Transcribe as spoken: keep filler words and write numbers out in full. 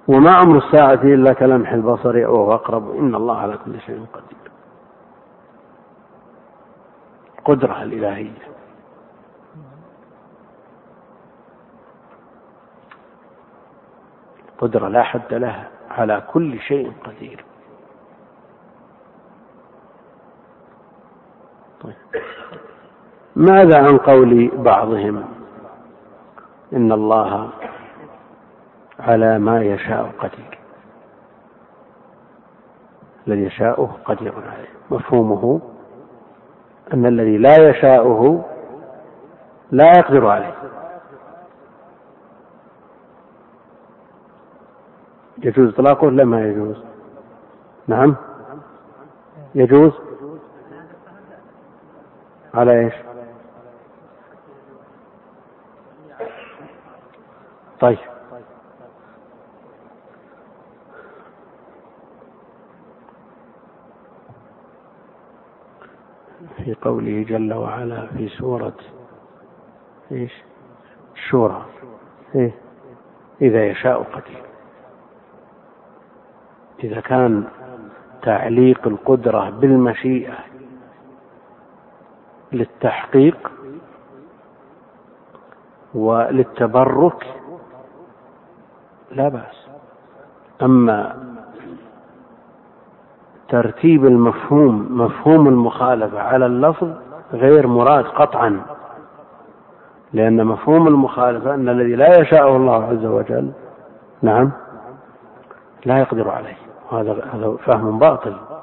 وما أمر الساعة إلا كلمح البصر أو أقرب إن الله على كل شيء قدير. قدرة الإلهية. قدرة لا حد لها، على كل شيء قدير. طيب. ماذا عن قول بعضهم إن الله على ما يشاء قدير؟ الذي يشاءه قدير عليه، مفهومه أن الذي لا يشاءه لا يقدر عليه. يجوز إطلاقه ولا ما يجوز؟ نعم يجوز. على إيش؟ طيب في قوله جل وعلا في سورة إيش؟ الشورى إيه؟ إذا يشاء قدير. إذا كان تعليق القدرة بالمشيئة للتحقيق وللتبرك لا بأس. أما ترتيب المفهوم مفهوم المخالفة على اللفظ غير مراد قطعا، لأن مفهوم المخالفة أن الذي لا يشاءه الله عز وجل نعم لا يقدر عليه. هذا هذا فهم باطل.